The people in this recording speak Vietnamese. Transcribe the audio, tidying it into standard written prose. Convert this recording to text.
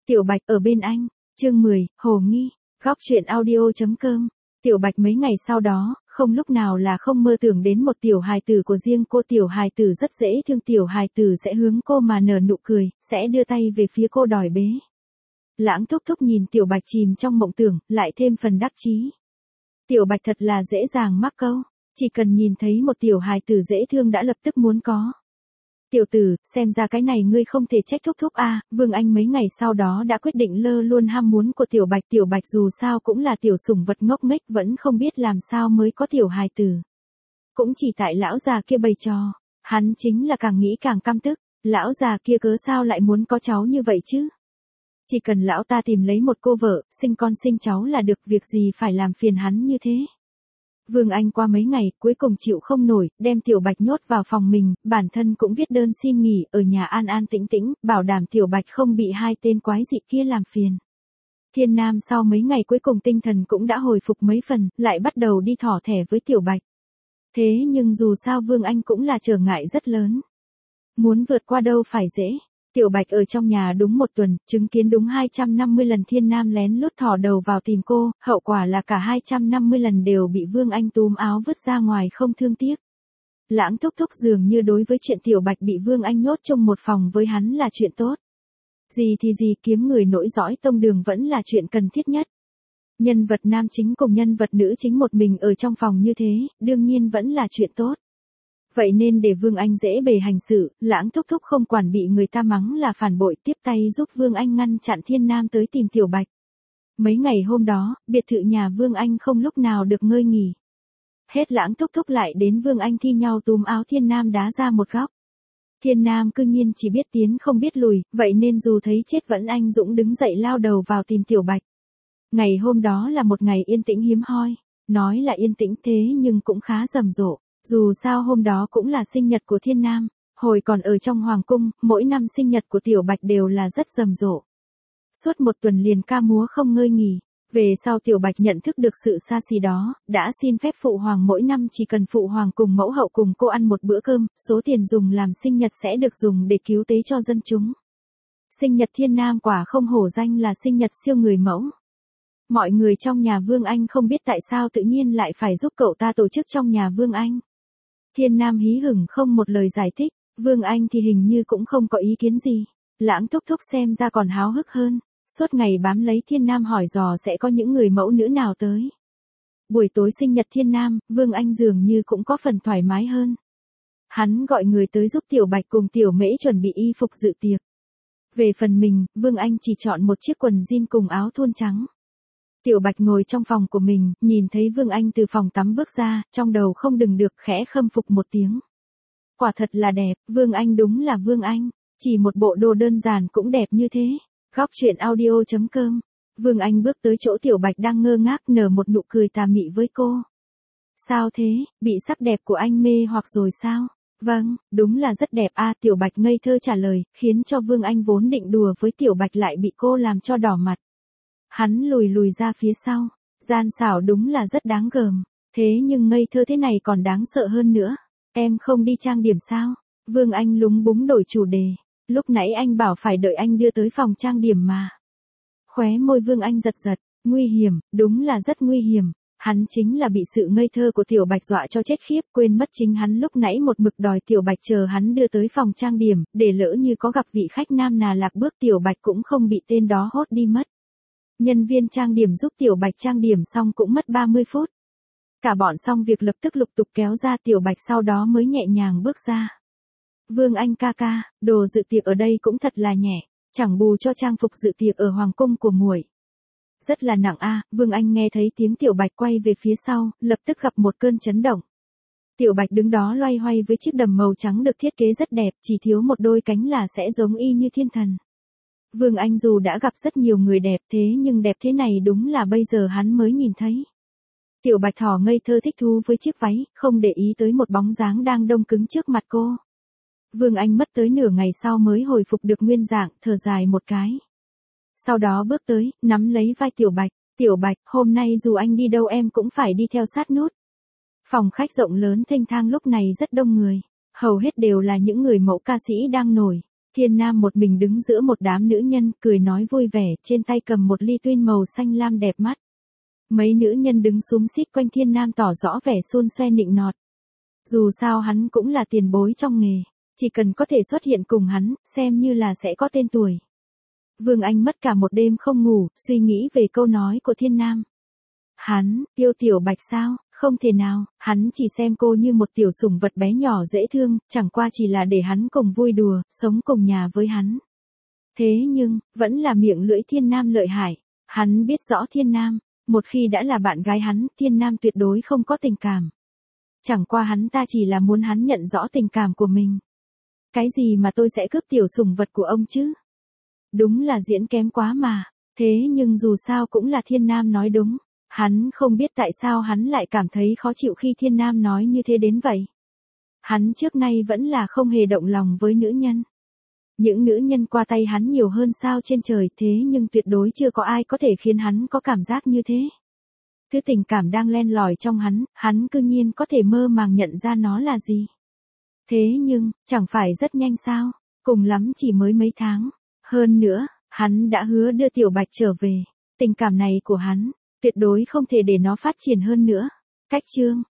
Tiểu Bạch ở bên anh, chương 10, Hồ Nghi, góc truyện audio.com. Tiểu Bạch mấy ngày sau đó, không lúc nào là không mơ tưởng đến một tiểu hài tử của riêng cô. Tiểu hài tử rất dễ thương, tiểu hài tử sẽ hướng cô mà nở nụ cười, sẽ đưa tay về phía cô đòi bế. Lãng Thúc Thúc nhìn Tiểu Bạch chìm trong mộng tưởng, lại thêm phần đắc chí. Tiểu Bạch thật là dễ dàng mắc câu, chỉ cần nhìn thấy một tiểu hài tử dễ thương đã lập tức muốn có. Tiểu tử, xem ra cái này ngươi không thể trách Thúc Thúc a. Vương Anh mấy ngày sau đó đã quyết định lơ luôn ham muốn của Tiểu Bạch. Tiểu Bạch dù sao cũng là tiểu sủng vật ngốc nghếch, vẫn không biết làm sao mới có tiểu hài tử. Cũng chỉ tại lão già kia bày trò, hắn chính là càng nghĩ càng căm tức. Lão già kia cớ sao lại muốn có cháu như vậy chứ? Chỉ cần lão ta tìm lấy một cô vợ, sinh con sinh cháu là được, việc gì phải làm phiền hắn như thế. Vương Anh qua mấy ngày, cuối cùng chịu không nổi, đem Tiểu Bạch nhốt vào phòng mình, bản thân cũng viết đơn xin nghỉ, ở nhà an an tĩnh tĩnh, bảo đảm Tiểu Bạch không bị hai tên quái dị kia làm phiền. Thiên Nam sau mấy ngày cuối cùng tinh thần cũng đã hồi phục mấy phần, lại bắt đầu đi thỏ thẻ với Tiểu Bạch. Thế nhưng dù sao Vương Anh cũng là trở ngại rất lớn. Muốn vượt qua đâu phải dễ. Tiểu Bạch ở trong nhà đúng một tuần, chứng kiến đúng 250 lần Thiên Nam lén lút thò đầu vào tìm cô, hậu quả là cả 250 lần đều bị Vương Anh túm áo vứt ra ngoài không thương tiếc. Lãng Thúc Thúc dường như đối với chuyện Tiểu Bạch bị Vương Anh nhốt trong một phòng với hắn là chuyện tốt. Gì thì gì, kiếm người nối dõi tông đường vẫn là chuyện cần thiết nhất. Nhân vật nam chính cùng nhân vật nữ chính một mình ở trong phòng như thế, đương nhiên vẫn là chuyện tốt. Vậy nên để Vương Anh dễ bề hành sự, Lãng Thúc Thúc không quản bị người ta mắng là phản bội, tiếp tay giúp Vương Anh ngăn chặn Thiên Nam tới tìm Tiểu Bạch. Mấy ngày hôm đó, biệt thự nhà Vương Anh không lúc nào được ngơi nghỉ. Hết Lãng Thúc Thúc lại đến Vương Anh thi nhau túm áo Thiên Nam đá ra một góc. Thiên Nam cư nhiên chỉ biết tiến không biết lùi, vậy nên dù thấy chết vẫn anh dũng đứng dậy lao đầu vào tìm Tiểu Bạch. Ngày hôm đó là một ngày yên tĩnh hiếm hoi, nói là yên tĩnh thế nhưng cũng khá rầm rộ. Dù sao hôm đó cũng là sinh nhật của Thiên Nam, hồi còn ở trong Hoàng Cung, mỗi năm sinh nhật của Tiểu Bạch đều là rất rầm rộ. Suốt một tuần liền ca múa không ngơi nghỉ, về sau Tiểu Bạch nhận thức được sự xa xỉ đó, đã xin phép Phụ Hoàng mỗi năm chỉ cần Phụ Hoàng cùng mẫu hậu cùng cô ăn một bữa cơm, số tiền dùng làm sinh nhật sẽ được dùng để cứu tế cho dân chúng. Sinh nhật Thiên Nam quả không hổ danh là sinh nhật siêu người mẫu. Mọi người trong nhà Vương Anh không biết tại sao tự nhiên lại phải giúp cậu ta tổ chức trong nhà Vương Anh. Thiên Nam hí hửng không một lời giải thích, Vương Anh thì hình như cũng không có ý kiến gì. Lãng Thúc Thúc xem ra còn háo hức hơn, suốt ngày bám lấy Thiên Nam hỏi dò sẽ có những người mẫu nữ nào tới. Buổi tối sinh nhật Thiên Nam, Vương Anh dường như cũng có phần thoải mái hơn. Hắn gọi người tới giúp Tiểu Bạch cùng Tiểu Mễ chuẩn bị y phục dự tiệc. Về phần mình, Vương Anh chỉ chọn một chiếc quần jean cùng áo thun trắng. Tiểu Bạch ngồi trong phòng của mình, nhìn thấy Vương Anh từ phòng tắm bước ra, trong đầu không đừng được khẽ khâm phục một tiếng. Quả thật là đẹp, Vương Anh đúng là Vương Anh, chỉ một bộ đồ đơn giản cũng đẹp như thế. Góc truyện audio.com. Vương Anh bước tới chỗ Tiểu Bạch đang ngơ ngác nở một nụ cười tà mị với cô. Sao thế, bị sắc đẹp của anh mê hoặc rồi sao? Vâng, đúng là rất đẹp a. Tiểu Bạch ngây thơ trả lời, khiến cho Vương Anh vốn định đùa với Tiểu Bạch lại bị cô làm cho đỏ mặt. Hắn lùi ra phía sau, gian xảo đúng là rất đáng gờm, thế nhưng ngây thơ thế này còn đáng sợ hơn nữa. Em không đi trang điểm sao? Vương Anh lúng búng đổi chủ đề, lúc nãy anh bảo phải đợi anh đưa tới phòng trang điểm mà. Khóe môi Vương Anh giật giật, nguy hiểm, đúng là rất nguy hiểm. Hắn chính là bị sự ngây thơ của Tiểu Bạch dọa cho chết khiếp, quên mất chính hắn lúc nãy một mực đòi Tiểu Bạch chờ hắn đưa tới phòng trang điểm, để lỡ như có gặp vị khách nam nào lạc bước Tiểu Bạch cũng không bị tên đó hốt đi mất. Nhân viên trang điểm giúp Tiểu Bạch trang điểm xong cũng mất 30 phút. Cả bọn xong việc lập tức lục tục kéo ra Tiểu Bạch, sau đó mới nhẹ nhàng bước ra. Vương Anh ca ca, đồ dự tiệc ở đây cũng thật là nhẹ, chẳng bù cho trang phục dự tiệc ở Hoàng Cung của muội. Rất là nặng a. Vương Anh nghe thấy tiếng Tiểu Bạch quay về phía sau, lập tức gặp một cơn chấn động. Tiểu Bạch đứng đó loay hoay với chiếc đầm màu trắng được thiết kế rất đẹp, chỉ thiếu một đôi cánh là sẽ giống y như thiên thần. Vương Anh dù đã gặp rất nhiều người đẹp thế nhưng đẹp thế này đúng là bây giờ hắn mới nhìn thấy. Tiểu Bạch thỏ ngây thơ thích thú với chiếc váy, không để ý tới một bóng dáng đang đông cứng trước mặt cô. Vương Anh mất tới nửa ngày sau mới hồi phục được nguyên dạng, thở dài một cái. Sau đó bước tới, nắm lấy vai Tiểu Bạch. Tiểu Bạch, hôm nay dù anh đi đâu em cũng phải đi theo sát nút. Phòng khách rộng lớn thênh thang lúc này rất đông người, hầu hết đều là những người mẫu ca sĩ đang nổi. Thiên Nam một mình đứng giữa một đám nữ nhân, cười nói vui vẻ, trên tay cầm một ly tuyên màu xanh lam đẹp mắt. Mấy nữ nhân đứng xúm xít quanh Thiên Nam tỏ rõ vẻ xun xoe nịnh nọt. Dù sao hắn cũng là tiền bối trong nghề, chỉ cần có thể xuất hiện cùng hắn, xem như là sẽ có tên tuổi. Vương Anh mất cả một đêm không ngủ, suy nghĩ về câu nói của Thiên Nam. Hắn, yêu Tiểu Bạch sao? Không thể nào, hắn chỉ xem cô như một tiểu sủng vật bé nhỏ dễ thương, chẳng qua chỉ là để hắn cùng vui đùa, sống cùng nhà với hắn. Thế nhưng, vẫn là miệng lưỡi Thiên Nam lợi hại. Hắn biết rõ Thiên Nam, một khi đã là bạn gái hắn, Thiên Nam tuyệt đối không có tình cảm. Chẳng qua hắn ta chỉ là muốn hắn nhận rõ tình cảm của mình. Cái gì mà tôi sẽ cướp tiểu sủng vật của ông chứ? Đúng là diễn kém quá mà. Thế nhưng dù sao cũng là Thiên Nam nói đúng. Hắn không biết tại sao hắn lại cảm thấy khó chịu khi Thiên Nam nói như thế đến vậy. Hắn trước nay vẫn là không hề động lòng với nữ nhân. Những nữ nhân qua tay hắn nhiều hơn sao trên trời, thế nhưng tuyệt đối chưa có ai có thể khiến hắn có cảm giác như thế. Thứ tình cảm đang len lỏi trong hắn cư nhiên có thể mơ màng nhận ra nó là gì. Thế nhưng, chẳng phải rất nhanh sao, cùng lắm chỉ mới mấy tháng. Hơn nữa, hắn đã hứa đưa Tiểu Bạch trở về. Tình cảm này của hắn, tuyệt đối không thể để nó phát triển hơn nữa. Cách chương